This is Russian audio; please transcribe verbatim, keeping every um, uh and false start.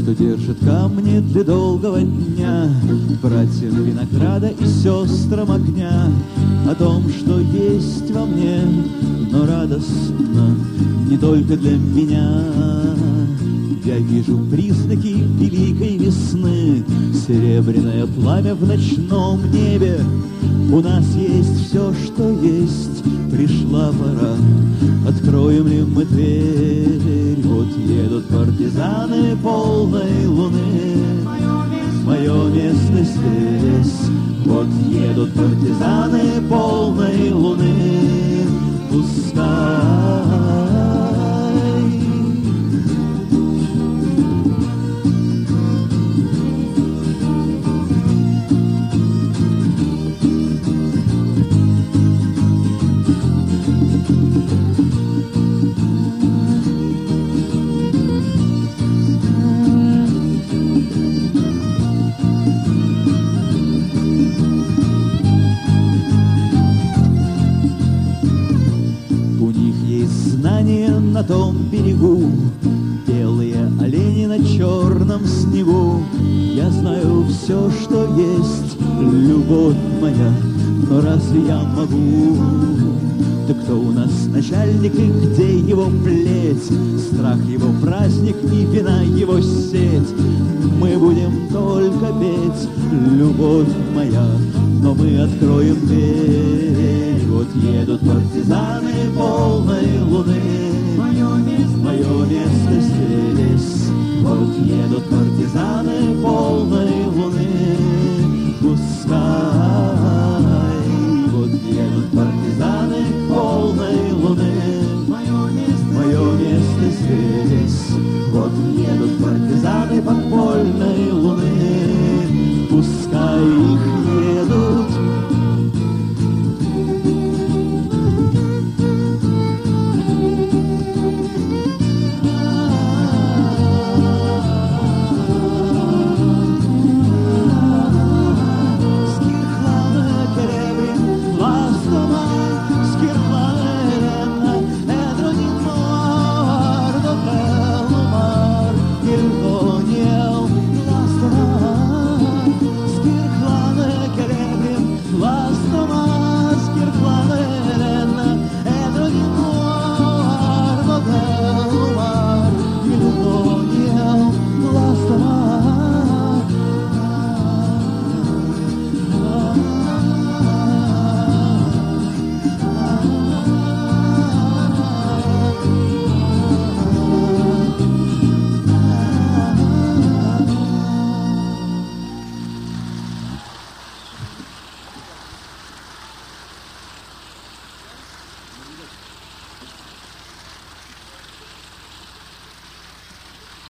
что держит камни для долгого дня, братьям винограда и сестрам огня, о том, что есть во мне, но радостно не только для меня. Я вижу признаки великой весны, серебряное пламя в ночном небе. У нас есть все, что есть, пришла пора. Откроем ли мы дверь? Вот едут партизаны полной луны. Мое место здесь. Вот едут партизаны полной луны. Пускай. На том берегу белые олени на черном снегу. Я знаю все, что есть, любовь моя, но разве я могу? Да кто у нас начальник и где его плеть? Страх его праздник и вина его сеть. Мы будем только петь, любовь моя, но мы откроем дверь. Вот едут партизаны полной луны. Мое место здесь. Вот едут партизаны полной луны. Пускай. Вот едут партизаны полной луны. Мое место здесь. Вот едут